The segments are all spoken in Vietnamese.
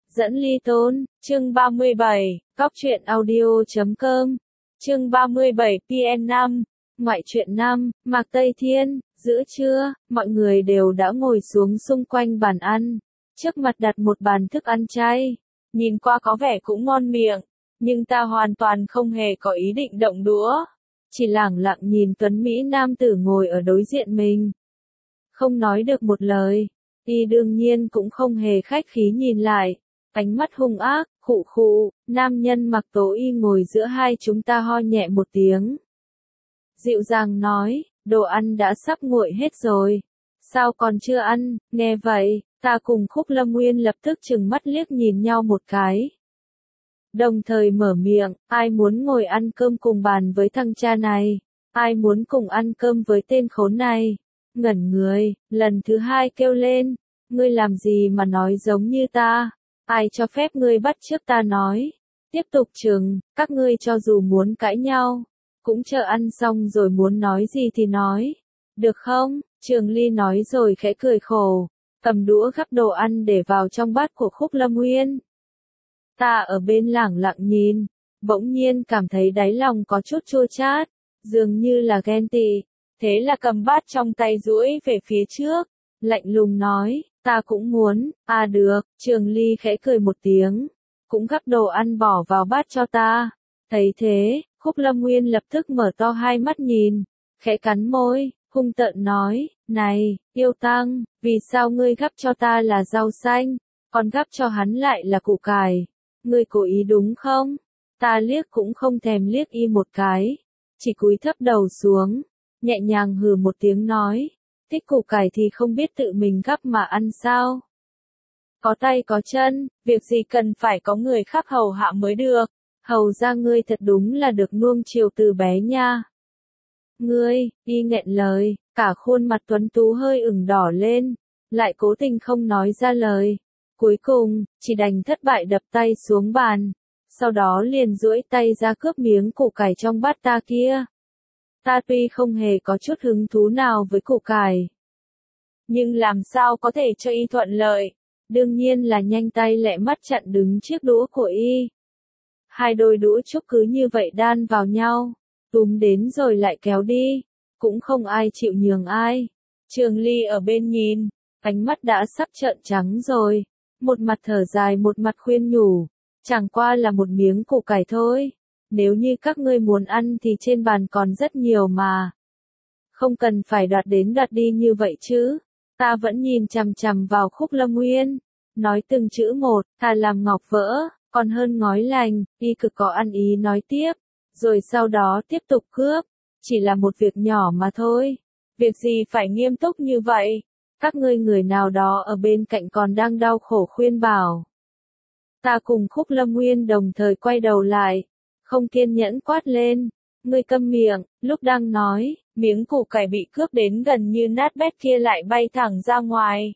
Dẫn ly tôn, chương 37, Cóc truyện audio.com, chương 37 PN5, ngoại truyện 5, Mạc Tây Thiên. Giữa trưa, mọi người đều đã ngồi xuống xung quanh bàn ăn. Trước mặt đặt một bàn thức ăn chay. Nhìn qua có vẻ cũng ngon miệng, nhưng ta hoàn toàn không hề có ý định động đũa. Chỉ lẳng lặng nhìn tuấn Mỹ nam tử ngồi ở đối diện mình. Không nói được một lời, y đương nhiên cũng không hề khách khí nhìn lại. Ánh mắt hung ác, khụ khụ, nam nhân mặc tố y ngồi giữa hai chúng ta ho nhẹ một tiếng. Dịu dàng nói, đồ ăn đã sắp nguội hết rồi. Sao còn chưa ăn? Nghe vậy, ta cùng Khúc Lâm Nguyên lập tức trừng mắt liếc nhìn nhau một cái. Đồng thời mở miệng, ai muốn ngồi ăn cơm cùng bàn với thằng cha này? Ai muốn cùng ăn cơm với tên khốn này? Ngẩn người, lần thứ hai kêu lên, ngươi làm gì mà nói giống như ta? Ai cho phép ngươi bắt chước ta nói? Tiếp tục chừng, các ngươi cho dù muốn cãi nhau, cũng chờ ăn xong rồi muốn nói gì thì nói. Được không? Trường Ly nói rồi khẽ cười khổ, cầm đũa gắp đồ ăn để vào trong bát của Khúc Lâm Nguyên. Ta ở bên lẳng lặng nhìn, bỗng nhiên cảm thấy đáy lòng có chút chua chát, dường như là ghen tị. Thế là cầm bát trong tay duỗi về phía trước, lạnh lùng nói, ta cũng muốn. À được, Trường Ly khẽ cười một tiếng, cũng gắp đồ ăn bỏ vào bát cho ta. Thấy thế, Khúc Lâm Nguyên lập tức mở to hai mắt nhìn, khẽ cắn môi, hung tợn nói, này, yêu tăng, vì sao ngươi gắp cho ta là rau xanh, còn gắp cho hắn lại là củ cải? Ngươi cố ý đúng không? Ta liếc cũng không thèm liếc y một cái, chỉ cúi thấp đầu xuống, nhẹ nhàng hừ một tiếng nói, thích củ cải thì không biết tự mình gắp mà ăn sao? Có tay có chân, việc gì cần phải có người khác hầu hạ mới được, hầu ra ngươi thật đúng là được nuông chiều từ bé nha. Ngươi, y nghẹn lời, cả khuôn mặt tuấn tú hơi ửng đỏ lên, lại cố tình không nói ra lời. Cuối cùng, chỉ đành thất bại đập tay xuống bàn, sau đó liền duỗi tay ra cướp miếng củ cải trong bát ta kia. Ta tuy không hề có chút hứng thú nào với củ cải, nhưng làm sao có thể cho y thuận lợi, đương nhiên là nhanh tay lẹ mắt chặn đứng chiếc đũa của y. Hai đôi đũa trúc cứ như vậy đan vào nhau, túm đến rồi lại kéo đi, cũng không ai chịu nhường ai. Trường Ly ở bên nhìn, ánh mắt đã sắp trợn trắng rồi, một mặt thở dài một mặt khuyên nhủ, chẳng qua là một miếng củ cải thôi, nếu như các ngươi muốn ăn thì trên bàn còn rất nhiều mà. Không cần phải đoạt đến đoạt đi như vậy chứ. Ta vẫn nhìn chằm chằm vào Khúc Lâm Nguyên, nói từng chữ một, thà làm ngọc vỡ, còn hơn ngói lành. Y cực có ăn ý nói tiếp, rồi sau đó tiếp tục cướp, chỉ là một việc nhỏ mà thôi, việc gì phải nghiêm túc như vậy? Các ngươi người nào đó ở bên cạnh còn đang đau khổ khuyên bảo. Ta cùng Khúc Lâm Nguyên đồng thời quay đầu lại, không kiên nhẫn quát lên, ngươi câm miệng. Lúc đang nói, miếng củ cải bị cướp đến gần như nát bét kia lại bay thẳng ra ngoài.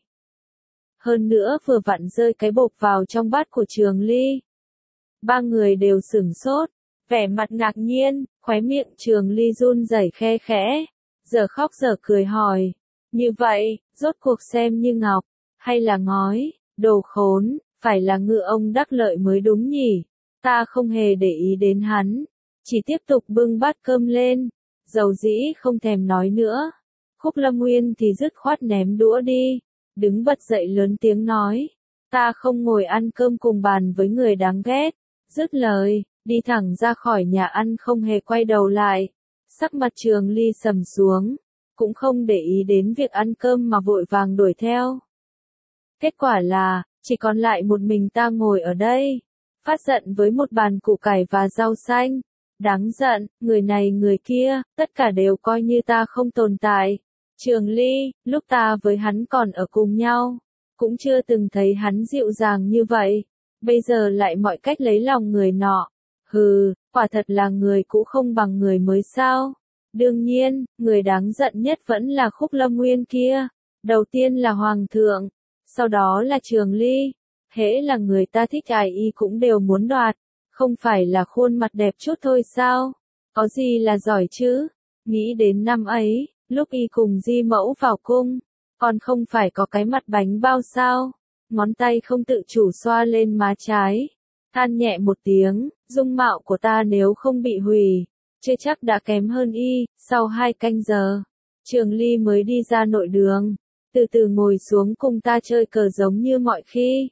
Hơn nữa vừa vặn rơi cái bộp vào trong bát của Trường Ly. Ba người đều sửng sốt, vẻ mặt ngạc nhiên, khóe miệng Trường Ly run rẩy khe khẽ, giờ khóc giờ cười hỏi, như vậy, rốt cuộc xem như ngọc, hay là ngói? Đồ khốn, phải là ngựa ông đắc lợi mới đúng nhỉ? Ta không hề để ý đến hắn, chỉ tiếp tục bưng bát cơm lên, dầu dĩ không thèm nói nữa. Khúc Lâm Nguyên thì dứt khoát ném đũa đi, đứng bật dậy lớn tiếng nói, ta không ngồi ăn cơm cùng bàn với người đáng ghét. Dứt lời, đi thẳng ra khỏi nhà ăn không hề quay đầu lại. Sắc mặt Trường Ly sầm xuống, cũng không để ý đến việc ăn cơm mà vội vàng đuổi theo. Kết quả là, chỉ còn lại một mình ta ngồi ở đây, phát giận với một bàn củ cải và rau xanh. Đáng giận, người này người kia, tất cả đều coi như ta không tồn tại. Trường Ly, lúc ta với hắn còn ở cùng nhau, cũng chưa từng thấy hắn dịu dàng như vậy, bây giờ lại mọi cách lấy lòng người nọ. Hừ, quả thật là người cũ không bằng người mới sao. Đương nhiên, người đáng giận nhất vẫn là Khúc Lâm Nguyên kia. Đầu tiên là Hoàng thượng, sau đó là Trường Ly. Hễ là người ta thích ai y cũng đều muốn đoạt, không phải là khuôn mặt đẹp chút thôi sao? Có gì là giỏi chứ? Nghĩ đến năm ấy, lúc y cùng Di Mẫu vào cung, còn không phải có cái mặt bánh bao sao? ngón tay không tự chủ xoa lên má trái. Than nhẹ một tiếng, dung mạo của ta nếu không bị hủy, chưa chắc đã kém hơn y. Sau 2 canh giờ, Trường Ly mới đi ra nội đường, từ từ ngồi xuống cùng ta chơi cờ giống như mọi khi.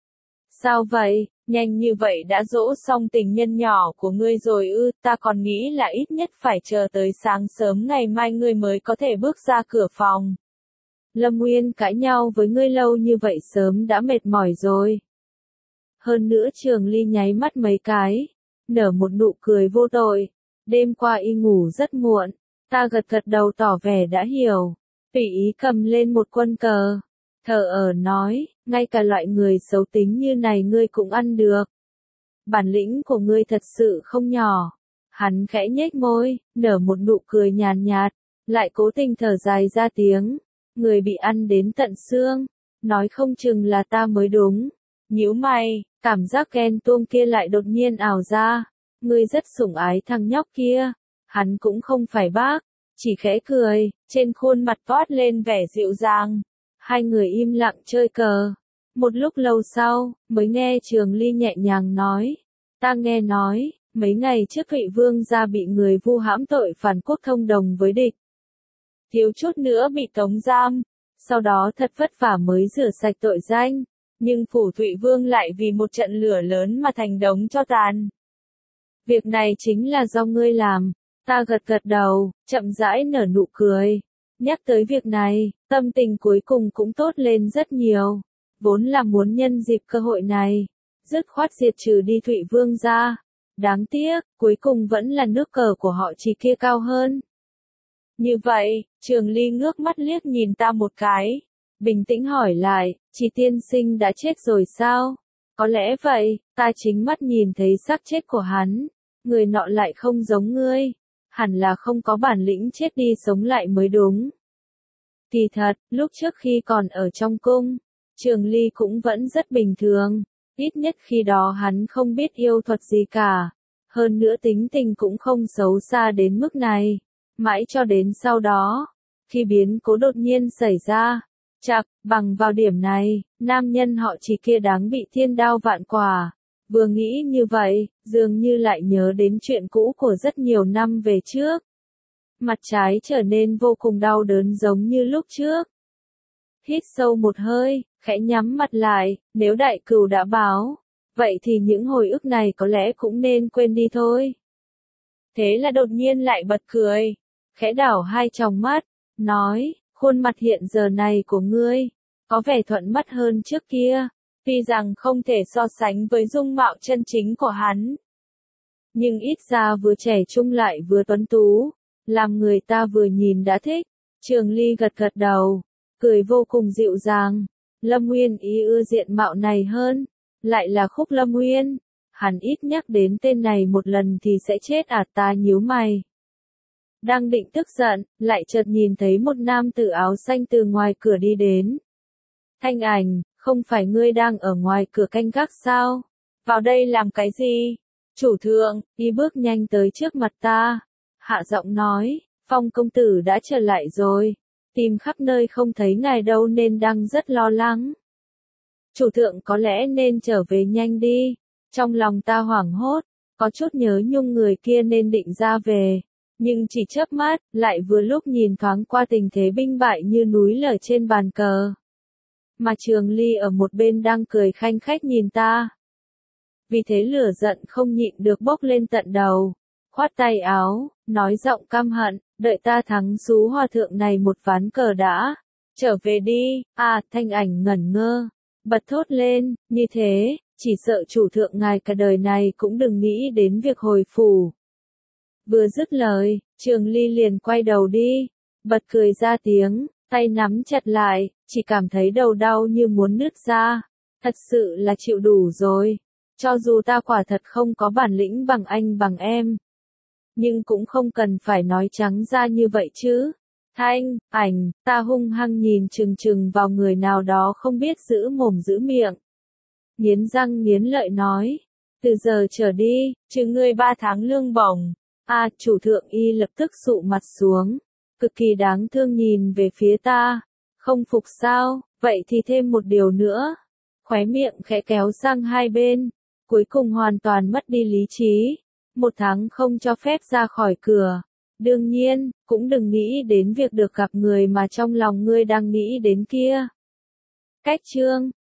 Sao vậy, nhanh như vậy đã dỗ xong tình nhân nhỏ của ngươi rồi ư? Ta còn nghĩ là ít nhất phải chờ tới sáng sớm ngày mai ngươi mới có thể bước ra cửa phòng. Lâm Nguyên cãi nhau với ngươi lâu như vậy sớm đã mệt mỏi rồi. Hơn nữa Trường Ly nháy mắt mấy cái, nở một nụ cười vô tội. Đêm qua y ngủ rất muộn, ta gật gật đầu tỏ vẻ đã hiểu. Tùy ý cầm lên một quân cờ, thờ ở nói, ngay cả loại người xấu tính như này ngươi cũng ăn được. Bản lĩnh của ngươi thật sự không nhỏ. Hắn khẽ nhếch môi, nở một nụ cười nhàn nhạt, lại cố tình thở dài ra tiếng. Người bị ăn đến tận xương, nói không chừng là ta mới đúng. Nhíu mày, cảm giác ghen tuông kia lại đột nhiên ảo ra. Ngươi rất sủng ái thằng nhóc kia. Hắn cũng không phải bác, chỉ khẽ cười, trên khuôn mặt toát lên vẻ dịu dàng. Hai người im lặng chơi cờ. Một lúc lâu sau, mới nghe Trường Ly nhẹ nhàng nói. Ta nghe nói, mấy ngày trước Thụy Vương gia bị người vu hãm tội phản quốc thông đồng với địch. Thiếu chút nữa bị tống giam, sau đó thật vất vả mới rửa sạch tội danh, nhưng phủ Thụy Vương lại vì một trận lửa lớn mà thành đống tro tàn. Việc này chính là do ngươi làm. Ta gật gật đầu, chậm rãi nở nụ cười. Nhắc tới việc này, tâm tình cuối cùng cũng tốt lên rất nhiều. Vốn là muốn nhân dịp cơ hội này, dứt khoát diệt trừ đi Thụy Vương gia. Đáng tiếc, cuối cùng vẫn là nước cờ của họ chỉ kia cao hơn. Như vậy, Trường Ly ngước mắt liếc nhìn ta một cái, bình tĩnh hỏi lại, Chỉ tiên sinh đã chết rồi sao? Có lẽ vậy, ta chính mắt nhìn thấy xác chết của hắn. Người nọ lại không giống ngươi, hẳn là không có bản lĩnh chết đi sống lại mới đúng. Kỳ thật, lúc trước khi còn ở trong cung, Trường Ly cũng vẫn rất bình thường, ít nhất khi đó hắn không biết yêu thuật gì cả, hơn nữa tính tình cũng không xấu xa đến mức này, mãi cho đến sau đó, khi biến cố đột nhiên xảy ra, chạc, bằng vào điểm này, nam nhân họ Chỉ kia đáng bị thiên đao vạn quả. Vừa nghĩ như vậy, dường như lại nhớ đến chuyện cũ của rất nhiều năm về trước. Mặt trái trở nên vô cùng đau đớn giống như lúc trước. Hít sâu một hơi, khẽ nhắm mặt lại, nếu đại cừu đã báo, vậy thì những hồi ức này có lẽ cũng nên quên đi thôi. Thế là đột nhiên lại bật cười, khẽ đảo hai tròng mắt, nói, khuôn mặt hiện giờ này của ngươi, có vẻ thuận mắt hơn trước kia. Tuy rằng không thể so sánh với dung mạo chân chính của hắn, nhưng ít ra vừa trẻ trung lại vừa tuấn tú, làm người ta vừa nhìn đã thích. Trường Ly gật gật đầu, cười vô cùng dịu dàng. Lâm Nguyên ý ưa diện mạo này hơn, lại là Khúc Lâm Nguyên. Hắn ít nhắc đến tên này một lần thì sẽ chết à? Ta nhíu mày. Đang định tức giận, lại chợt nhìn thấy một nam tử áo xanh từ ngoài cửa đi đến. Thanh Ảnh, không phải ngươi đang ở ngoài cửa canh gác sao? Vào đây làm cái gì? Chủ thượng, y bước nhanh tới trước mặt ta. Hạ giọng nói, Phong công tử đã trở lại rồi. Tìm khắp nơi không thấy ngài đâu nên đang rất lo lắng. Chủ thượng có lẽ nên trở về nhanh đi. Trong lòng ta hoảng hốt, có chút nhớ nhung người kia nên định ra về. Nhưng chỉ chớp mắt, lại vừa lúc nhìn thoáng qua tình thế binh bại như núi lở trên bàn cờ. Mà Trường Ly ở một bên đang cười khanh khách nhìn ta. Vì thế lửa giận không nhịn được bốc lên tận đầu. Khoát tay áo, nói giọng căm hận, đợi ta thắng xú hòa thượng này một ván cờ đã. Trở về đi, Thanh Ảnh ngẩn ngơ. Bật thốt lên, như thế, chỉ sợ chủ thượng ngài cả đời này cũng đừng nghĩ đến việc hồi phủ. Vừa dứt lời, Trường Ly liền quay đầu đi, bật cười ra tiếng, tay nắm chặt lại, chỉ cảm thấy đầu đau như muốn nứt ra. Thật sự là chịu đủ rồi. Cho dù ta quả thật không có bản lĩnh bằng anh bằng em, nhưng cũng không cần phải nói trắng ra như vậy chứ. Thanh Ảnh, ta hung hăng nhìn chừng chừng vào người nào đó không biết giữ mồm giữ miệng. Nghiến răng nghiến lợi nói, từ giờ trở đi, trừ ngươi 3 tháng lương bổng. Chủ thượng y lập tức sụ mặt xuống, cực kỳ đáng thương nhìn về phía ta. Không phục sao, vậy thì thêm một điều nữa. khóe miệng khẽ kéo sang hai bên, cuối cùng hoàn toàn mất đi lý trí. 1 tháng không cho phép ra khỏi cửa. Đương nhiên, cũng đừng nghĩ đến việc được gặp người mà trong lòng ngươi đang nghĩ đến kia. Cách chương